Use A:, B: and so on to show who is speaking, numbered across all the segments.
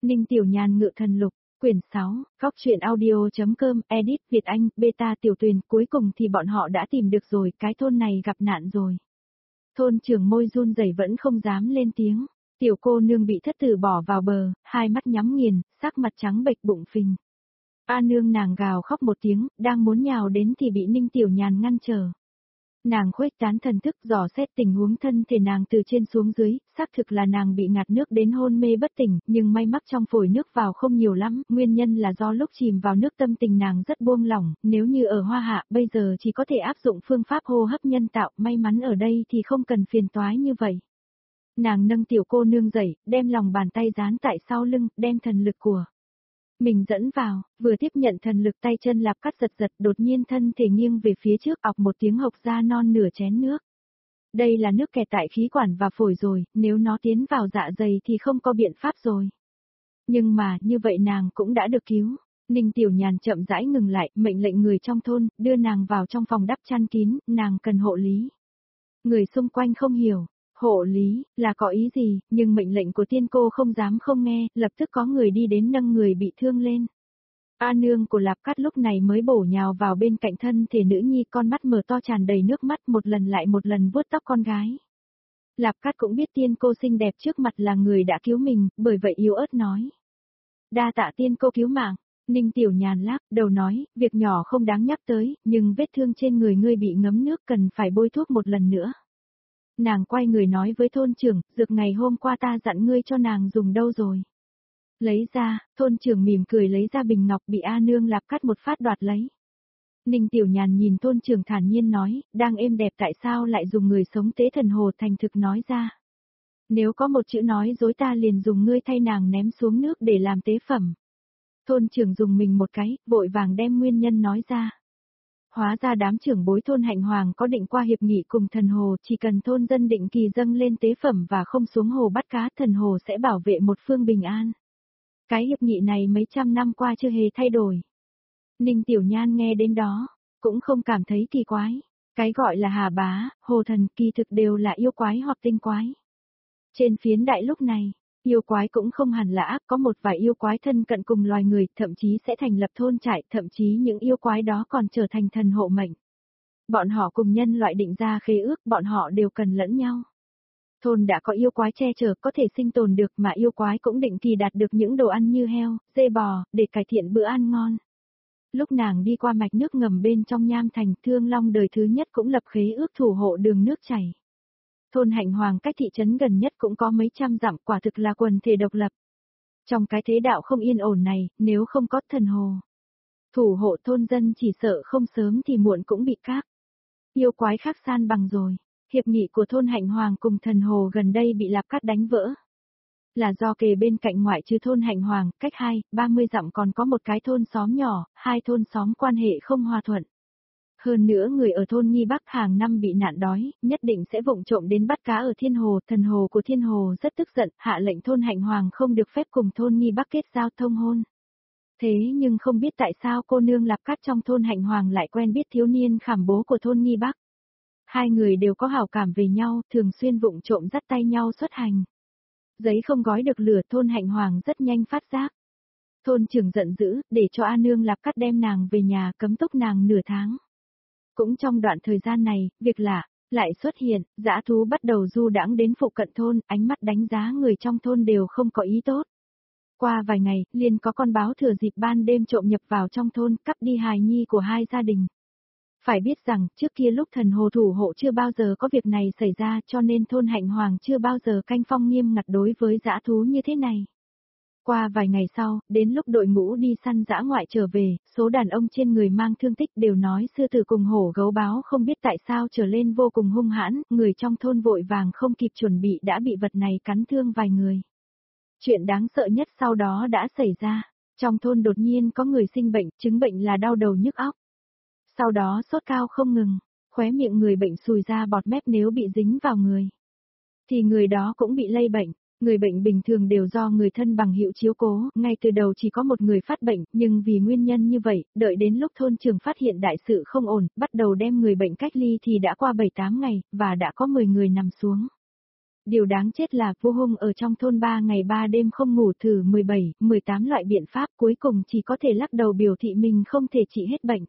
A: Ninh Tiểu Nhàn ngự thần lục, quyển 6, góc truyện audio.com, edit Việt Anh, beta tiểu tuyền, cuối cùng thì bọn họ đã tìm được rồi, cái thôn này gặp nạn rồi. Thôn trưởng môi run rẩy vẫn không dám lên tiếng, tiểu cô nương bị thất tử bỏ vào bờ, hai mắt nhắm nghiền, sắc mặt trắng bệch bụng phình. A nương nàng gào khóc một tiếng, đang muốn nhào đến thì bị Ninh Tiểu Nhàn ngăn trở. Nàng khuếch tán thần thức dò xét tình huống thân thể nàng từ trên xuống dưới, xác thực là nàng bị ngạt nước đến hôn mê bất tỉnh, nhưng may mắc trong phổi nước vào không nhiều lắm, nguyên nhân là do lúc chìm vào nước tâm tình nàng rất buông lỏng, nếu như ở Hoa Hạ bây giờ chỉ có thể áp dụng phương pháp hô hấp nhân tạo, may mắn ở đây thì không cần phiền toái như vậy. Nàng nâng tiểu cô nương dậy, đem lòng bàn tay dán tại sau lưng, đem thần lực của mình dẫn vào, vừa tiếp nhận thần lực tay chân Lạp Cát giật giật, đột nhiên thân thể nghiêng về phía trước, ọc một tiếng hộc ra non nửa chén nước. Đây là nước kẹt tại khí quản và phổi rồi, nếu nó tiến vào dạ dày thì không có biện pháp rồi. Nhưng mà, như vậy nàng cũng đã được cứu. Ninh Tiểu Nhàn chậm rãi ngừng lại, mệnh lệnh người trong thôn, đưa nàng vào trong phòng đắp chăn kín, nàng cần hộ lý. Người xung quanh không hiểu. Hộ lý, là có ý gì, nhưng mệnh lệnh của tiên cô không dám không nghe, lập tức có người đi đến nâng người bị thương lên. A nương của Lạp Cát lúc này mới bổ nhào vào bên cạnh thân thể nữ nhi, con mắt mở to tràn đầy nước mắt, một lần lại một lần vuốt tóc con gái. Lạp Cát cũng biết tiên cô xinh đẹp trước mặt là người đã cứu mình, bởi vậy yếu ớt nói. Đa tạ tiên cô cứu mạng. Ninh Tiểu Nhàn lắc đầu nói, việc nhỏ không đáng nhắc tới, nhưng vết thương trên người ngươi bị ngấm nước cần phải bôi thuốc một lần nữa. Nàng quay người nói với thôn trưởng, dược ngày hôm qua ta dặn ngươi cho nàng dùng đâu rồi. Lấy ra, thôn trưởng mỉm cười lấy ra bình ngọc bị A nương Lạp Cát một phát đoạt lấy. Ninh Tiểu Nhàn nhìn thôn trưởng thản nhiên nói, đang êm đẹp tại sao lại dùng người sống tế thần hồ, thành thực nói ra. Nếu có một chữ nói dối ta liền dùng ngươi thay nàng ném xuống nước để làm tế phẩm. Thôn trưởng dùng mình một cái, vội vàng đem nguyên nhân nói ra. Hóa ra đám trưởng bối thôn Hạnh Hoàng có định qua hiệp nghị cùng thần hồ, chỉ cần thôn dân định kỳ dâng lên tế phẩm và không xuống hồ bắt cá, thần hồ sẽ bảo vệ một phương bình an. Cái hiệp nghị này mấy trăm năm qua chưa hề thay đổi. Ninh Tiểu Nhan nghe đến đó, cũng không cảm thấy kỳ quái. Cái gọi là hà bá, hồ thần kỳ thực đều là yêu quái hoặc tinh quái. Trên phiến đại lúc này, yêu quái cũng không hẳn là ác, có một vài yêu quái thân cận cùng loài người, thậm chí sẽ thành lập thôn trại, thậm chí những yêu quái đó còn trở thành thần hộ mệnh. Bọn họ cùng nhân loại định ra khế ước, bọn họ đều cần lẫn nhau. Thôn đã có yêu quái che chở có thể sinh tồn được, mà yêu quái cũng định kỳ đạt được những đồ ăn như heo, dê bò, để cải thiện bữa ăn ngon. Lúc nàng đi qua mạch nước ngầm bên trong Nham Thành, Thương Long đời thứ nhất cũng lập khế ước thủ hộ đường nước chảy. Thôn Hạnh Hoàng cách thị trấn gần nhất cũng có mấy trăm dặm, quả thực là quần thể độc lập. Trong cái thế đạo không yên ổn này, nếu không có thần hồ thủ hộ, thôn dân chỉ sợ không sớm thì muộn cũng bị các yêu quái khác san bằng rồi. Hiệp nghị của thôn Hạnh Hoàng cùng thần hồ gần đây bị Lạp Cát đánh vỡ. Là do kề bên cạnh ngoại trừ thôn Hạnh Hoàng, cách 30 dặm còn có một cái thôn xóm nhỏ, hai thôn xóm quan hệ không hòa thuận. Hơn nữa người ở thôn Nghi Bắc hàng năm bị nạn đói, nhất định sẽ vụng trộm đến bắt cá ở Thiên Hồ, thần hồ của Thiên Hồ rất tức giận, hạ lệnh thôn Hạnh Hoàng không được phép cùng thôn Nghi Bắc kết giao thông hôn. Thế nhưng không biết tại sao cô nương Lạp Cát trong thôn Hạnh Hoàng lại quen biết thiếu niên khảm bố của thôn Nghi Bắc. Hai người đều có hảo cảm về nhau, thường xuyên vụng trộm dắt tay nhau xuất hành. Giấy không gói được lửa, thôn Hạnh Hoàng rất nhanh phát giác. Thôn trưởng giận dữ, để cho A nương Lạp Cát đem nàng về nhà, cấm túc nàng nửa tháng. Cũng trong đoạn thời gian này, việc lạ lại xuất hiện, dã thú bắt đầu du đãng đến phụ cận thôn, ánh mắt đánh giá người trong thôn đều không có ý tốt. Qua vài ngày, liền có con báo thừa dịp ban đêm trộm nhập vào trong thôn, cắp đi hài nhi của hai gia đình. Phải biết rằng, trước kia lúc thần hồ thủ hộ chưa bao giờ có việc này xảy ra, cho nên thôn Hạnh Hoàng chưa bao giờ canh phong nghiêm ngặt đối với dã thú như thế này. Qua vài ngày sau, đến lúc đội ngũ đi săn dã ngoại trở về, số đàn ông trên người mang thương tích đều nói sư tử cùng hổ gấu báo không biết tại sao trở lên vô cùng hung hãn, người trong thôn vội vàng không kịp chuẩn bị đã bị vật này cắn thương vài người. Chuyện đáng sợ nhất sau đó đã xảy ra, trong thôn đột nhiên có người sinh bệnh, chứng bệnh là đau đầu nhức óc. Sau đó sốt cao không ngừng, khóe miệng người bệnh sùi ra bọt mép, nếu bị dính vào người thì người đó cũng bị lây bệnh. Người bệnh bình thường đều do người thân bằng hữu chiếu cố, ngay từ đầu chỉ có một người phát bệnh, nhưng vì nguyên nhân như vậy, đợi đến lúc thôn trưởng phát hiện đại sự không ổn, bắt đầu đem người bệnh cách ly thì đã qua 7-8 ngày, và đã có 10 người nằm xuống. Điều đáng chết là Vu Hung ở trong thôn 3 ngày 3 đêm không ngủ thử 17, 18 loại biện pháp cuối cùng chỉ có thể lắc đầu biểu thị mình không thể trị hết bệnh.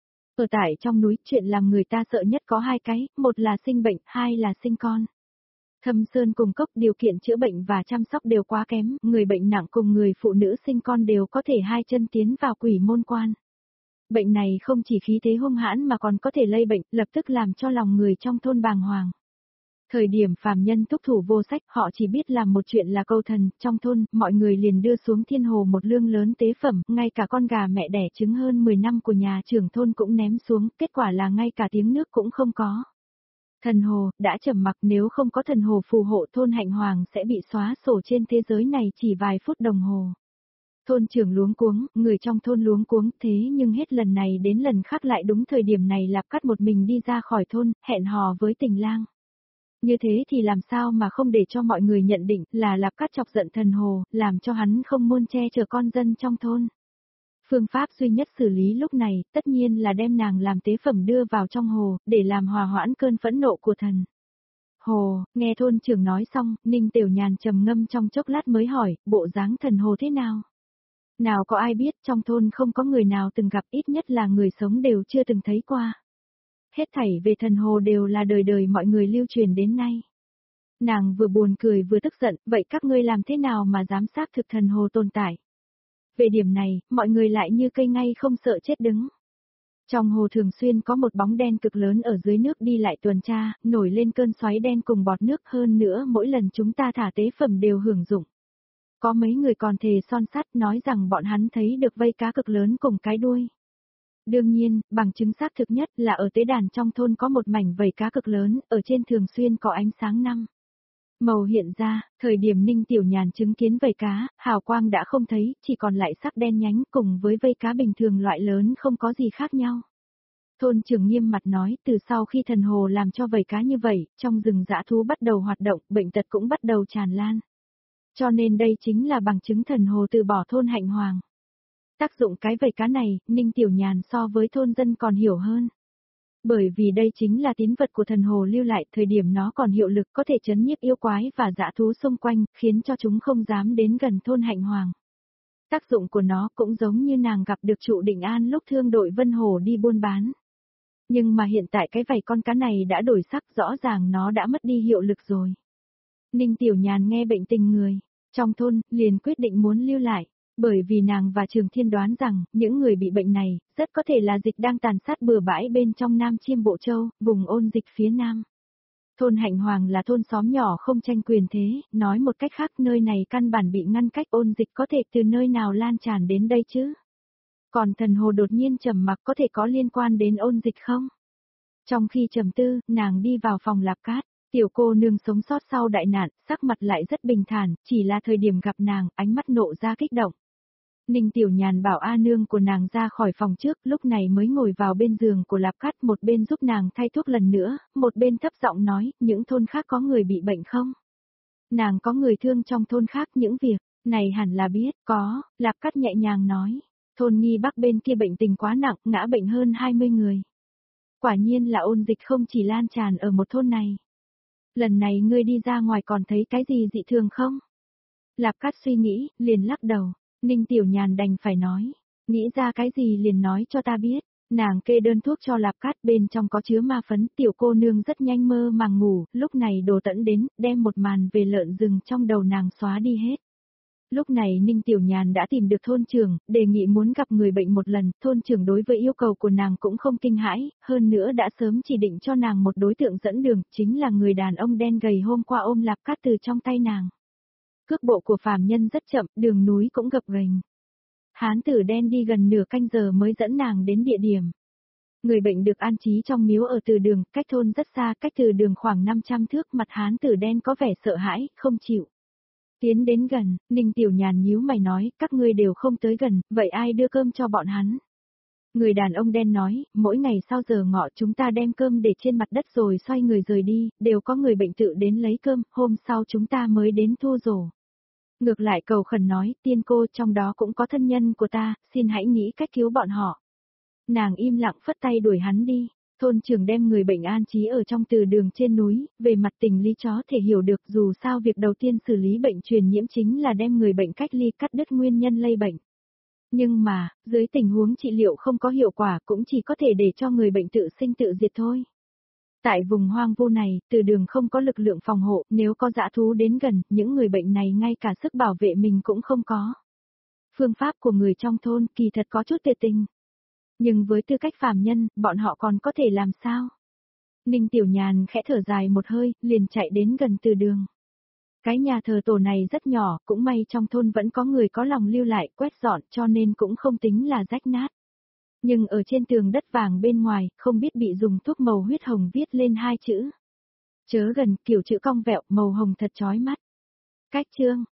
A: Ở tại trong núi, chuyện làm người ta sợ nhất có hai cái, một là sinh bệnh, hai là sinh con. Thâm Sơn cùng Cốc điều kiện chữa bệnh và chăm sóc đều quá kém, người bệnh nặng cùng người phụ nữ sinh con đều có thể hai chân tiến vào quỷ môn quan. Bệnh này không chỉ khí thế hung hãn mà còn có thể lây bệnh, lập tức làm cho lòng người trong thôn bàng hoàng. Thời điểm phàm nhân túc thủ vô sách, họ chỉ biết làm một chuyện là câu thần, trong thôn, mọi người liền đưa xuống thiên hồ một lương lớn tế phẩm, ngay cả con gà mẹ đẻ trứng hơn 10 năm của nhà trưởng thôn cũng ném xuống, kết quả là ngay cả tiếng nước cũng không có. Thần hồ, đã trầm mặc, nếu không có thần hồ phù hộ thôn Hạnh Hoàng sẽ bị xóa sổ trên thế giới này chỉ vài phút đồng hồ. Thôn trưởng luống cuống, người trong thôn luống cuống, thế nhưng hết lần này đến lần khác lại đúng thời điểm này Lạp Cát một mình đi ra khỏi thôn, hẹn hò với Tình Lang. Như thế thì làm sao mà không để cho mọi người nhận định là Lạp Cát chọc giận thần hồ, làm cho hắn không muốn che chở con dân trong thôn. Phương pháp duy nhất xử lý lúc này, tất nhiên là đem nàng làm tế phẩm đưa vào trong hồ, để làm hòa hoãn cơn phẫn nộ của thần. Hồ, nghe thôn trưởng nói xong, Ninh Tiểu Nhàn trầm ngâm trong chốc lát mới hỏi, bộ dáng thần hồ thế nào? Nào có ai biết, trong thôn không có người nào từng gặp, ít nhất là người sống đều chưa từng thấy qua. Hết thảy về thần hồ đều là đời đời mọi người lưu truyền đến nay. Nàng vừa buồn cười vừa tức giận, vậy các ngươi làm thế nào mà dám xác thực thần hồ tồn tại? Về điểm này, mọi người lại như cây ngay không sợ chết đứng. Trong hồ thường xuyên có một bóng đen cực lớn ở dưới nước đi lại tuần tra, nổi lên cơn xoáy đen cùng bọt nước, hơn nữa mỗi lần chúng ta thả tế phẩm đều hưởng dụng. Có mấy người còn thề son sắt nói rằng bọn hắn thấy được vây cá cực lớn cùng cái đuôi. Đương nhiên, bằng chứng xác thực nhất là ở tế đàn trong thôn có một mảnh vây cá cực lớn, ở trên thường xuyên có ánh sáng năm màu hiện ra, thời điểm Ninh Tiểu Nhàn chứng kiến vây cá, hào quang đã không thấy, chỉ còn lại sắc đen nhánh cùng với vây cá bình thường loại lớn không có gì khác nhau. Thôn trưởng nghiêm mặt nói, từ sau khi thần hồ làm cho vây cá như vậy, trong rừng dã thú bắt đầu hoạt động, bệnh tật cũng bắt đầu tràn lan. Cho nên đây chính là bằng chứng thần hồ từ bỏ thôn Hạnh Hoàng. Tác dụng cái vây cá này, Ninh Tiểu Nhàn so với thôn dân còn hiểu hơn. Bởi vì đây chính là tín vật của thần hồ lưu lại, thời điểm nó còn hiệu lực có thể trấn nhiếp yêu quái và dã thú xung quanh, khiến cho chúng không dám đến gần thôn Hạnh Hoàng. Tác dụng của nó cũng giống như nàng gặp được trụ Định An lúc thương đội Vân Hồ đi buôn bán. Nhưng mà hiện tại cái vảy con cá này đã đổi sắc, rõ ràng nó đã mất đi hiệu lực rồi. Ninh Tiểu Nhàn nghe bệnh tình người trong thôn, liền quyết định muốn lưu lại. Bởi vì nàng và Trường Thiên đoán rằng, những người bị bệnh này, rất có thể là dịch đang tàn sát bừa bãi bên trong Nam Chiêm Bộ Châu, vùng ôn dịch phía Nam. Thôn Hạnh Hoàng là thôn xóm nhỏ không tranh quyền thế, nói một cách khác nơi này căn bản bị ngăn cách, ôn dịch có thể từ nơi nào lan tràn đến đây chứ? Còn thần hồ đột nhiên trầm mặc có thể có liên quan đến ôn dịch không? Trong khi trầm tư, nàng đi vào phòng Lạp Cát. Tiểu cô nương sống sót sau đại nạn, sắc mặt lại rất bình thản, chỉ là thời điểm gặp nàng, ánh mắt nộ ra kích động. Ninh Tiểu Nhàn bảo A nương của nàng ra khỏi phòng trước, lúc này mới ngồi vào bên giường của Lạp Cát, một bên giúp nàng thay thuốc lần nữa, một bên thấp giọng nói, những thôn khác có người bị bệnh không? Nàng có người thương trong thôn khác, những việc này hẳn là biết, có, Lạp Cát nhẹ nhàng nói. Thôn Nghi Bắc bên kia bệnh tình quá nặng, ngã bệnh hơn 20 người. Quả nhiên là ôn dịch không chỉ lan tràn ở một thôn này. Lần này ngươi đi ra ngoài còn thấy cái gì dị thường không? Lạp Cát suy nghĩ, liền lắc đầu. Ninh Tiểu Nhàn đành phải nói. Nghĩ ra cái gì liền nói cho ta biết. Nàng kê đơn thuốc cho Lạp Cát, bên trong có chứa ma phấn. Tiểu cô nương rất nhanh mơ màng ngủ. Lúc này Đồ Tẫn đến, đem một màn về lợn rừng trong đầu nàng xóa đi hết. Lúc này Ninh Tiểu Nhàn đã tìm được thôn trưởng, đề nghị muốn gặp người bệnh một lần, thôn trưởng đối với yêu cầu của nàng cũng không kinh hãi, hơn nữa đã sớm chỉ định cho nàng một đối tượng dẫn đường, chính là người đàn ông đen gầy hôm qua ôm Lạp Cát từ trong tay nàng. Cước bộ của phàm nhân rất chậm, đường núi cũng gập ghềnh. Hán tử đen đi gần nửa canh giờ mới dẫn nàng đến địa điểm. Người bệnh được an trí trong miếu ở từ đường, cách thôn rất xa, cách từ đường khoảng 500 thước, mặt hán tử đen có vẻ sợ hãi, không chịu. Tiến đến gần, Ninh Tiểu Nhàn nhíu mày nói, các ngươi đều không tới gần, vậy ai đưa cơm cho bọn hắn? Người đàn ông đen nói, mỗi ngày sau giờ ngọ chúng ta đem cơm để trên mặt đất rồi xoay người rời đi, đều có người bệnh tự đến lấy cơm, hôm sau chúng ta mới đến thu rổ. Ngược lại cầu khẩn nói, tiên cô trong đó cũng có thân nhân của ta, xin hãy nghĩ cách cứu bọn họ. Nàng im lặng phất tay đuổi hắn đi. Thôn trưởng đem người bệnh an trí ở trong từ đường trên núi, về mặt tình lý chó thể hiểu được dù sao việc đầu tiên xử lý bệnh truyền nhiễm chính là đem người bệnh cách ly cắt đứt nguyên nhân lây bệnh. Nhưng mà, dưới tình huống trị liệu không có hiệu quả cũng chỉ có thể để cho người bệnh tự sinh tự diệt thôi. Tại vùng hoang vu này, từ đường không có lực lượng phòng hộ, nếu có dã thú đến gần, những người bệnh này ngay cả sức bảo vệ mình cũng không có. Phương pháp của người trong thôn kỳ thật có chút tuyệt tình. Nhưng với tư cách phàm nhân, bọn họ còn có thể làm sao? Ninh Tiểu Nhàn khẽ thở dài một hơi, liền chạy đến gần từ đường. Cái nhà thờ tổ này rất nhỏ, cũng may trong thôn vẫn có người có lòng lưu lại quét dọn cho nên cũng không tính là rách nát. Nhưng ở trên tường đất vàng bên ngoài, không biết bị dùng thuốc màu huyết hồng viết lên 2 chữ. Chớ gần, kiểu chữ cong vẹo, màu hồng thật chói mắt. Cách chương,